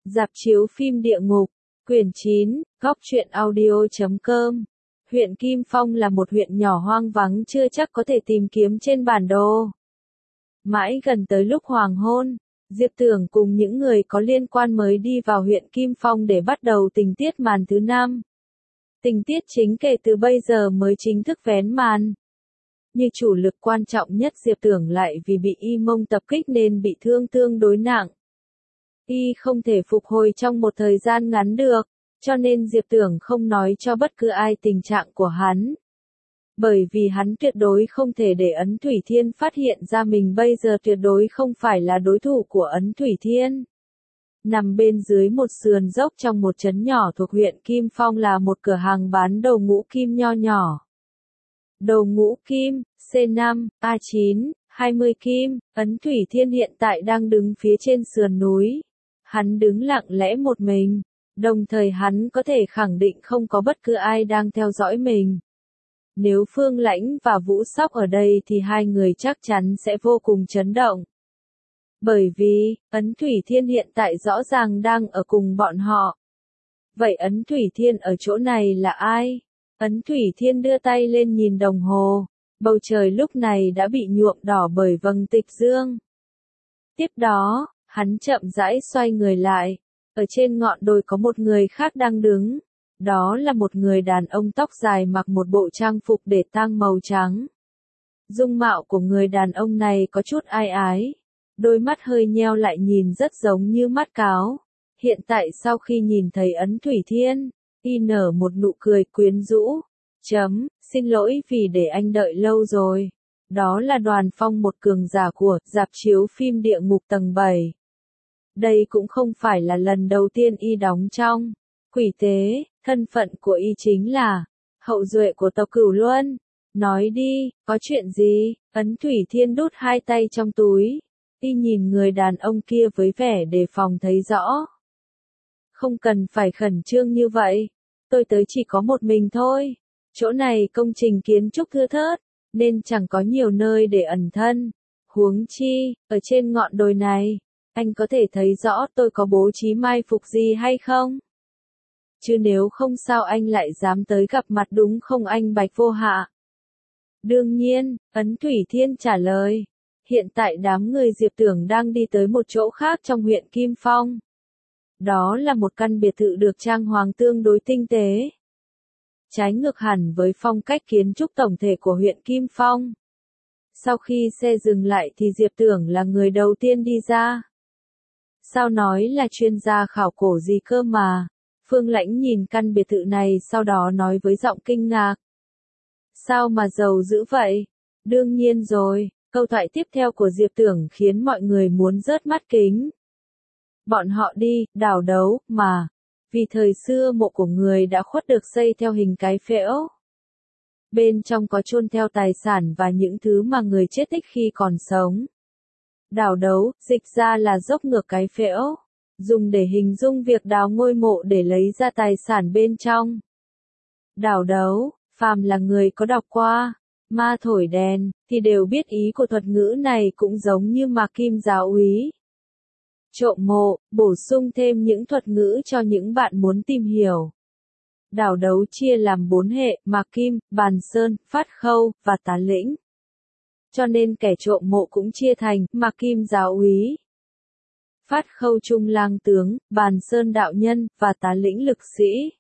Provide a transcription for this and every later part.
Rạp chiếu phim địa ngục, quyển 9, góc truyện audio.com. Huyện Kim Phong là một huyện nhỏ hoang vắng chưa chắc có thể tìm kiếm trên bản đồ. Mãi gần tới lúc hoàng hôn, Diệp Tưởng cùng những người có liên quan mới đi vào huyện Kim Phong để bắt đầu tình tiết màn thứ 5. Tình tiết chính kể từ bây giờ mới chính thức vén màn. Như chủ lực quan trọng nhất Diệp Tưởng lại vì bị Y Mông tập kích nên bị thương tương đối nặng. Y không thể phục hồi trong một thời gian ngắn được, cho nên Diệp Tưởng không nói cho bất cứ ai tình trạng của hắn. Bởi vì hắn tuyệt đối không thể để Ấn Thủy Thiên phát hiện ra mình bây giờ tuyệt đối không phải là đối thủ của Ấn Thủy Thiên. Nằm bên dưới một sườn dốc trong một trấn nhỏ thuộc huyện Kim Phong là một cửa hàng bán đồ ngũ kim nho nhỏ. Đồ ngũ kim, C5, A9, 20 kim, Ấn Thủy Thiên hiện tại đang đứng phía trên sườn núi. Hắn đứng lặng lẽ một mình, đồng thời hắn có thể khẳng định không có bất cứ ai đang theo dõi mình. Nếu Phương Lãnh và Vũ Sóc ở đây thì hai người chắc chắn sẽ vô cùng chấn động. Bởi vì, Ấn Thủy Thiên hiện tại rõ ràng đang ở cùng bọn họ. Vậy Ấn Thủy Thiên ở chỗ này là ai? Ấn Thủy Thiên đưa tay lên nhìn đồng hồ. Bầu trời lúc này đã bị nhuộm đỏ bởi vầng tịch dương. Tiếp đó, hắn chậm rãi xoay người lại. Ở trên ngọn đồi có một người khác đang đứng. Đó là một người đàn ông tóc dài mặc một bộ trang phục để tang màu trắng. Dung mạo của người đàn ông này có chút ai ái. Đôi mắt hơi nheo lại nhìn rất giống như mắt cáo. Hiện tại sau khi nhìn thấy Ấn Thủy Thiên, y nở một nụ cười quyến rũ. Xin lỗi vì để anh đợi lâu rồi. Đó là Đoàn Phong, một cường giả của rạp chiếu phim địa ngục tầng 7. Đây cũng không phải là lần đầu tiên y đóng trong Quỷ Tế, thân phận của y chính là hậu duệ của tộc Cửu Luân. Nói đi, có chuyện gì? Ấn Thủy Thiên đút hai tay trong túi. Y nhìn người đàn ông kia với vẻ đề phòng thấy rõ. Không cần phải khẩn trương như vậy. Tôi tới chỉ có một mình thôi. Chỗ này công trình kiến trúc thưa thớt, nên chẳng có nhiều nơi để ẩn thân. Huống chi, ở trên ngọn đồi này, anh có thể thấy rõ tôi có bố trí mai phục gì hay không? Chứ nếu không sao anh lại dám tới gặp mặt đúng không anh Bạch Vô Hạ? Đương nhiên, Ấn Thủy Thiên trả lời. Hiện tại đám người Diệp Tưởng đang đi tới một chỗ khác trong huyện Kim Phong. Đó là một căn biệt thự được trang hoàng tương đối tinh tế. Trái ngược hẳn với phong cách kiến trúc tổng thể của huyện Kim Phong. Sau khi xe dừng lại thì Diệp Tưởng là người đầu tiên đi ra. Sao nói là chuyên gia khảo cổ gì cơ mà? Phương Lãnh nhìn căn biệt thự này sau đó nói với giọng kinh ngạc. Sao mà giàu dữ vậy? Đương nhiên rồi, câu thoại tiếp theo của Diệp Tưởng khiến mọi người muốn rớt mắt kính. Bọn họ đi, đào đấu, mà. Vì thời xưa mộ của người đã khuất được xây theo hình cái phễu. Bên trong có chôn theo tài sản và những thứ mà người chết tích khi còn sống. Đào đấu, dịch ra là dốc ngược cái phễu. Dùng để hình dung việc đào ngôi mộ để lấy ra tài sản bên trong. Đào đấu, phàm là người có đọc qua Ma Thổi Đèn, thì đều biết ý của thuật ngữ này cũng giống như Mạc Kim giáo úy. Trộm mộ, bổ sung thêm những thuật ngữ cho những bạn muốn tìm hiểu. Đào đấu chia làm 4 hệ: Mạc Kim, Bàn Sơn, Phát Khâu, và Tá Lĩnh. Cho nên kẻ trộm mộ cũng chia thành Mạc Kim giáo úy, Phát Khâu trung lang tướng, Bàn Sơn đạo nhân, và Tá Lĩnh lực sĩ.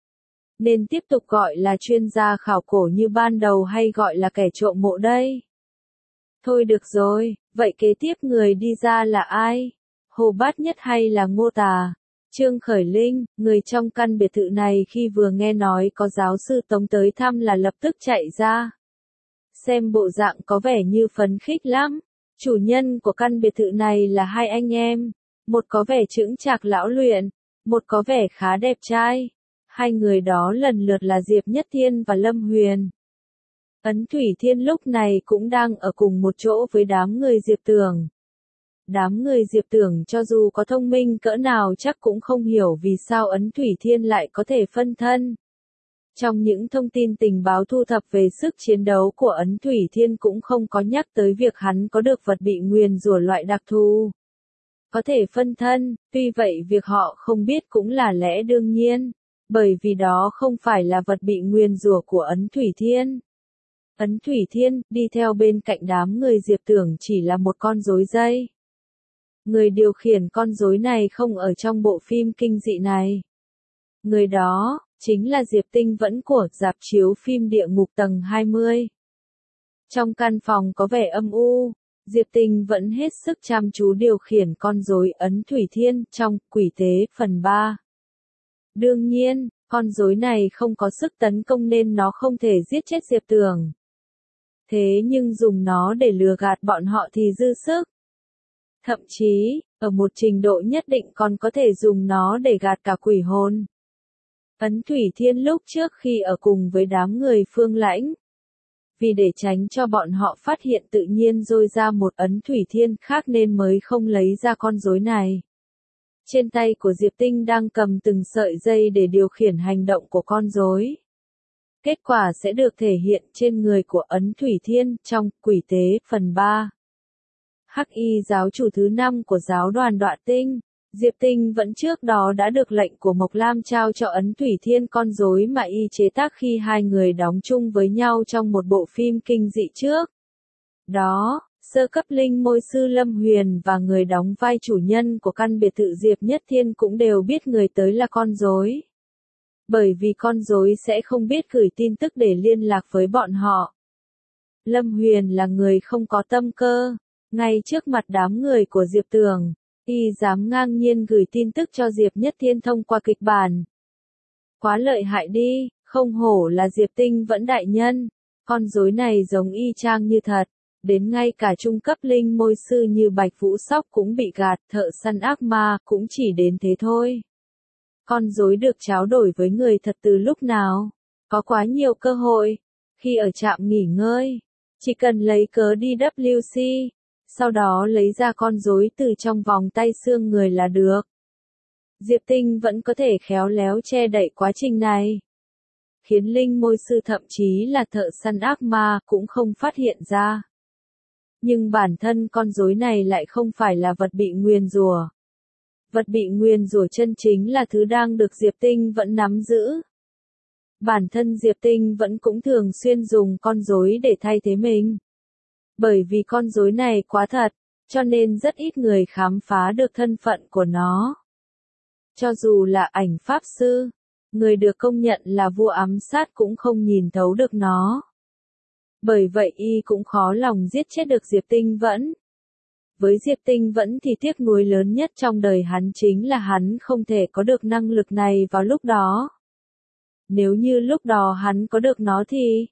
Nên tiếp tục gọi là chuyên gia khảo cổ như ban đầu hay gọi là kẻ trộm mộ đây? Thôi được rồi, vậy kế tiếp người đi ra là ai? Hồ Bát Nhất hay là Ngô Tà? Trương Khởi Linh, người trong căn biệt thự này khi vừa nghe nói có giáo sư Tống tới thăm là lập tức chạy ra. Xem bộ dạng có vẻ như phấn khích lắm. Chủ nhân của căn biệt thự này là hai anh em. Một có vẻ chững chạc lão luyện, một có vẻ khá đẹp trai. Hai người đó lần lượt là Diệp Nhất Thiên và Lâm Huyền. Ấn Thủy Thiên lúc này cũng đang ở cùng một chỗ với đám người Diệp Tưởng. Đám người Diệp Tưởng cho dù có thông minh cỡ nào chắc cũng không hiểu vì sao Ấn Thủy Thiên lại có thể phân thân. Trong những thông tin tình báo thu thập về sức chiến đấu của Ấn Thủy Thiên cũng không có nhắc tới việc hắn có được vật bị nguyền rủa loại đặc thù. có thể phân thân, tuy vậy việc họ không biết cũng là lẽ đương nhiên, bởi vì đó không phải là vật bị nguyền rủa của Ấn Thủy Thiên. Ấn Thủy Thiên, đi theo bên cạnh đám người Diệp Tưởng chỉ là một con rối dây. Người điều khiển con rối này không ở trong bộ phim kinh dị này. Người đó, chính là Diệp Tinh Vẫn của rạp chiếu phim Địa Ngục tầng 20. Trong căn phòng có vẻ âm u, Diệp Tinh vẫn hết sức chăm chú điều khiển con rối Ấn Thủy Thiên trong Quỷ Tế phần 3. Đương nhiên, con rối này không có sức tấn công nên nó không thể giết chết Diệp Tưởng. Thế nhưng dùng nó để lừa gạt bọn họ thì dư sức. Thậm chí, ở một trình độ nhất định còn có thể dùng nó để gạt cả quỷ hồn. Ấn Thủy Thiên lúc trước khi ở cùng với đám người Phương Lãnh, vì để tránh cho bọn họ phát hiện tự nhiên rôi ra một Ấn Thủy Thiên khác nên mới không lấy ra con rối này. Trên tay của Diệp Tinh đang cầm từng sợi dây để điều khiển hành động của con rối. Kết quả sẽ được thể hiện trên người của Ấn Thủy Thiên trong Quỷ Tế phần 3. Hắc Y giáo chủ thứ 5 của giáo đoàn Đoạ Tinh, Diệp Tinh vẫn trước đó đã được lệnh của Mộc Lam trao cho Ấn Thủy Thiên con rối mà y chế tác khi hai người đóng chung với nhau trong một bộ phim kinh dị trước. Đó, sơ cấp linh môi sư Lâm Huyền và người đóng vai chủ nhân của căn biệt thự Diệp Nhất Thiên cũng đều biết người tới là con rối. Bởi vì con rối sẽ không biết gửi tin tức để liên lạc với bọn họ. Lâm Huyền là người không có tâm cơ, ngay trước mặt đám người của Diệp Tưởng, y dám ngang nhiên gửi tin tức cho Diệp Nhất Thiên thông qua kịch bản. Quá lợi hại đi, không hổ là Diệp Tinh Vẫn đại nhân, con rối này giống y chang như thật, đến ngay cả trung cấp linh môi sư như Bạch Vũ Sóc cũng bị gạt, thợ săn ác ma cũng chỉ đến thế thôi. Con rối được tráo đổi với người thật từ lúc nào? Có quá nhiều cơ hội. Khi ở trạm nghỉ ngơi, chỉ cần lấy cớ đi WC, sau đó lấy ra con rối từ trong vòng tay xương người là được. Diệp Tinh vẫn có thể khéo léo che đậy quá trình này, khiến linh môi sư thậm chí là thợ săn ác ma cũng không phát hiện ra. Nhưng bản thân con rối này lại không phải là vật bị nguyền rủa. Vật bị nguyền rủa chân chính là thứ đang được Diệp Tinh vẫn nắm giữ. Bản thân Diệp Tinh vẫn cũng thường xuyên dùng con rối để thay thế mình. Bởi vì con rối này quá thật, cho nên rất ít người khám phá được thân phận của nó. Cho dù là ảnh pháp sư, người được công nhận là vua ám sát cũng không nhìn thấu được nó. Bởi vậy y cũng khó lòng giết chết được Diệp Tinh Vẫn. Với Diệp Tinh Vẫn thì tiếc nuối lớn nhất trong đời hắn chính là hắn không thể có được năng lực này vào lúc đó. Nếu như lúc đó hắn có được nó thì...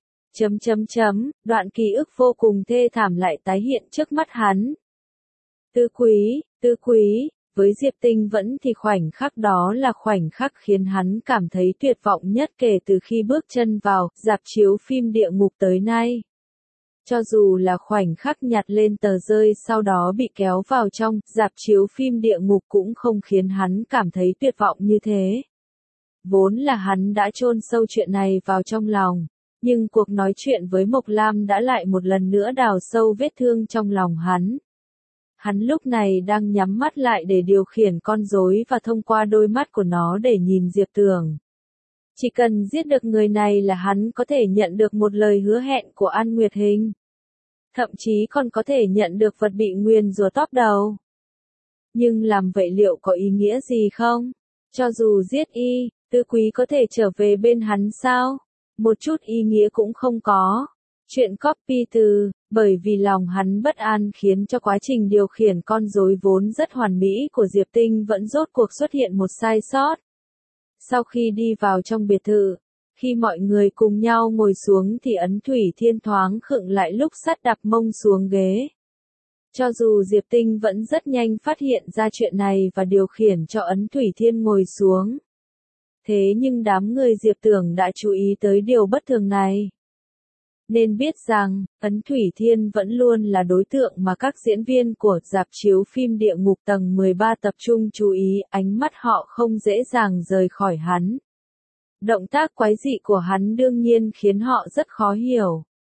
Đoạn ký ức vô cùng thê thảm lại tái hiện trước mắt hắn. Tứ quý, với Diệp Tinh Vẫn thì khoảnh khắc đó là khoảnh khắc khiến hắn cảm thấy tuyệt vọng nhất kể từ khi bước chân vào rạp chiếu phim Địa Ngục tới nay. Cho dù là khoảnh khắc nhặt lên tờ rơi sau đó bị kéo vào trong rạp chiếu phim Địa Ngục cũng không khiến hắn cảm thấy tuyệt vọng như thế. Vốn là hắn đã chôn sâu chuyện này vào trong lòng. Nhưng cuộc nói chuyện với Mộc Lam đã lại một lần nữa đào sâu vết thương trong lòng hắn. Hắn lúc này đang nhắm mắt lại để điều khiển con rối và thông qua đôi mắt của nó để nhìn Diệp Tưởng. Chỉ cần giết được người này là hắn có thể nhận được một lời hứa hẹn của An Nguyệt Hình. Thậm chí còn có thể nhận được vật bị nguyền rủa top đầu. Nhưng làm vậy liệu có ý nghĩa gì không? Cho dù giết y, Tứ Quý có thể trở về bên hắn sao? Một chút ý nghĩa cũng không có. Chuyện copy từ, bởi vì lòng hắn bất an khiến cho quá trình điều khiển con rối vốn rất hoàn mỹ của Diệp Tinh vẫn rốt cuộc xuất hiện một sai sót. Sau khi đi vào trong biệt thự, khi mọi người cùng nhau ngồi xuống thì Ấn Thủy Thiên thoáng khựng lại lúc sắt đạp mông xuống ghế. Cho dù Diệp Tinh vẫn rất nhanh phát hiện ra chuyện này và điều khiển cho Ấn Thủy Thiên ngồi xuống. Thế nhưng đám người Diệp Tưởng đã chú ý tới điều bất thường này. Nên biết rằng, Ấn Thủy Thiên vẫn luôn là đối tượng mà các diễn viên của rạp chiếu phim Địa Ngục tầng 13 tập trung chú ý, ánh mắt họ không dễ dàng rời khỏi hắn. Động tác quái dị của hắn đương nhiên khiến họ rất khó hiểu.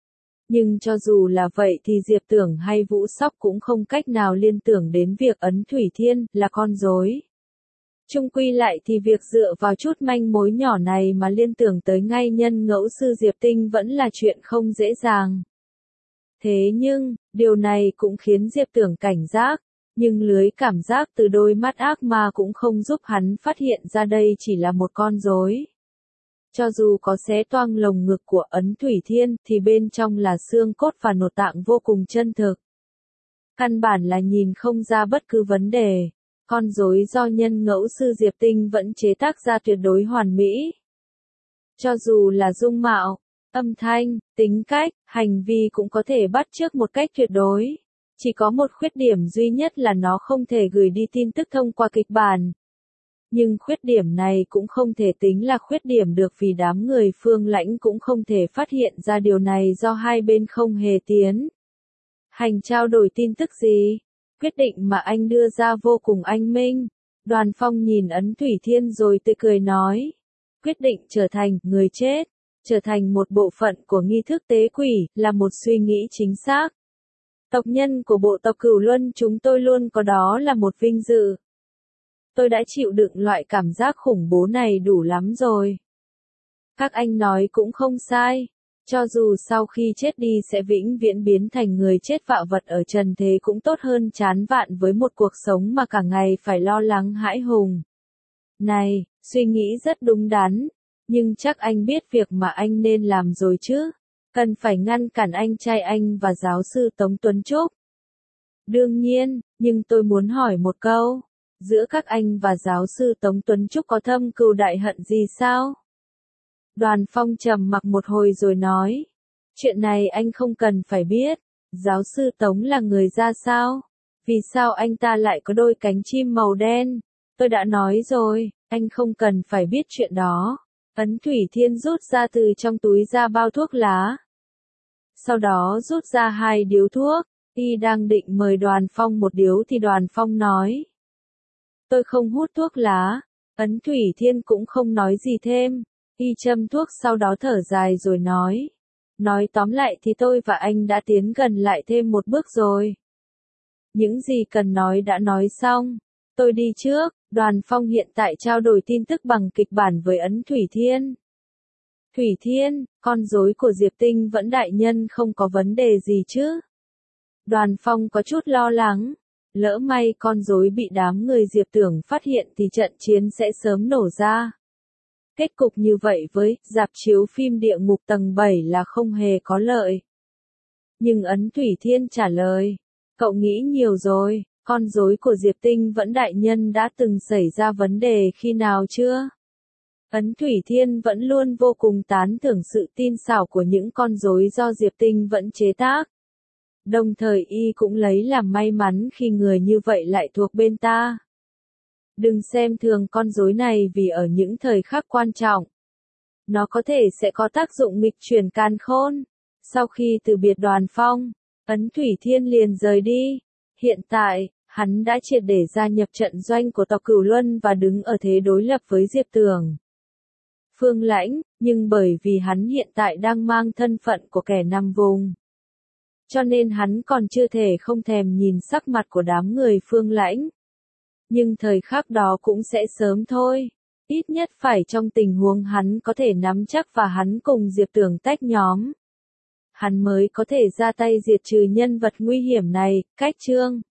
Nhưng cho dù là vậy thì Diệp Tưởng hay Vũ Sóc cũng không cách nào liên tưởng đến việc Ấn Thủy Thiên là con rối. Chung quy lại thì việc dựa vào chút manh mối nhỏ này mà liên tưởng tới ngay nhân ngẫu sư Diệp Tinh vẫn là chuyện không dễ dàng. Thế nhưng, điều này cũng khiến Diệp Tưởng cảnh giác, nhưng lưới cảm giác từ đôi mắt ác ma cũng không giúp hắn phát hiện ra đây chỉ là một con rối. Cho dù có xé toang lồng ngực của Ấn Thủy Thiên thì bên trong là xương cốt và nội tạng vô cùng chân thực. Căn bản là nhìn không ra bất cứ vấn đề. Con rối do nhân ngẫu sư Diệp Tinh vẫn chế tác ra tuyệt đối hoàn mỹ. Cho dù là dung mạo, âm thanh, tính cách, hành vi cũng có thể bắt chước một cách tuyệt đối. Chỉ có một khuyết điểm duy nhất là nó không thể gửi đi tin tức thông qua kịch bản. Nhưng khuyết điểm này cũng không thể tính là khuyết điểm được vì đám người Phương Lãnh cũng không thể phát hiện ra điều này do hai bên không hề tiến hành trao đổi tin tức gì. Quyết định mà anh đưa ra vô cùng anh minh. Đoàn Phong nhìn Ấn Thủy Thiên rồi tươi cười nói. Quyết định trở thành người chết, trở thành một bộ phận của nghi thức tế quỷ là một suy nghĩ chính xác. Tộc nhân của bộ tộc Cửu Luân chúng tôi luôn có đó là một vinh dự. Tôi đã chịu đựng loại cảm giác khủng bố này đủ lắm rồi. Các anh nói cũng không sai. Cho dù sau khi chết đi sẽ vĩnh viễn biến thành người chết vạ vật ở trần thế cũng tốt hơn chán vạn với một cuộc sống mà cả ngày phải lo lắng hãi hùng. Này, suy nghĩ rất đúng đắn. Nhưng chắc anh biết việc mà anh nên làm rồi chứ. Cần phải ngăn cản anh trai anh và giáo sư Tống Tuấn Trúc. Đương nhiên, nhưng tôi muốn hỏi một câu. Giữa các anh và giáo sư Tống Tuấn Trúc có thâm cừu đại hận gì sao? Đoàn Phong trầm mặc một hồi rồi nói. Chuyện này anh không cần phải biết. Giáo sư Tống là người ra sao? Vì sao anh ta lại có đôi cánh chim màu đen? Tôi đã nói rồi, anh không cần phải biết chuyện đó. Ấn Thủy Thiên rút ra từ trong túi ra bao thuốc lá. Sau đó rút ra 2 điếu thuốc. Y đang định mời Đoàn Phong một điếu thì Đoàn Phong nói. Tôi không hút thuốc lá. Ấn Thủy Thiên cũng không nói gì thêm. Y châm thuốc sau đó thở dài rồi nói. Nói tóm lại thì tôi và anh đã tiến gần lại thêm một bước rồi. Những gì cần nói đã nói xong. Tôi đi trước. Đoàn Phong hiện tại trao đổi tin tức bằng kịch bản với Ấn Thủy Thiên. Thủy Thiên, con rối của Diệp Tinh vẫn đại nhân không có vấn đề gì chứ? Đoàn Phong có chút lo lắng. Lỡ may con rối bị đám người Diệp Tưởng phát hiện thì trận chiến sẽ sớm nổ ra. Kết cục như vậy với rạp chiếu phim Địa Ngục tầng 7 là không hề có lợi. Nhưng Ấn Thủy Thiên trả lời. Cậu nghĩ nhiều rồi, con rối của Diệp Tinh vẫn đại nhân đã từng xảy ra vấn đề khi nào chưa? Ấn Thủy Thiên vẫn luôn vô cùng tán thưởng sự tinh xảo của những con rối do Diệp Tinh vẫn chế tác. Đồng thời y cũng lấy làm may mắn khi người như vậy lại thuộc bên ta. Đừng xem thường con rối này vì ở những thời khắc quan trọng. Nó có thể sẽ có tác dụng nghịch chuyển càn khôn. Sau khi từ biệt Đoàn Phong, Ấn Thủy Thiên liền rời đi. Hiện tại, hắn đã triệt để gia nhập trận doanh của tộc Cửu Luân và đứng ở thế đối lập với Diệp Tưởng. Phương Lãnh, nhưng bởi vì hắn hiện tại đang mang thân phận của kẻ nằm vùng. Cho nên hắn còn chưa thể không thèm nhìn sắc mặt của đám người Phương Lãnh. Nhưng thời khắc đó cũng sẽ sớm thôi. Ít nhất phải trong tình huống hắn có thể nắm chắc và hắn cùng Diệp Tưởng tách nhóm. Hắn mới có thể ra tay diệt trừ nhân vật nguy hiểm này. Cách chương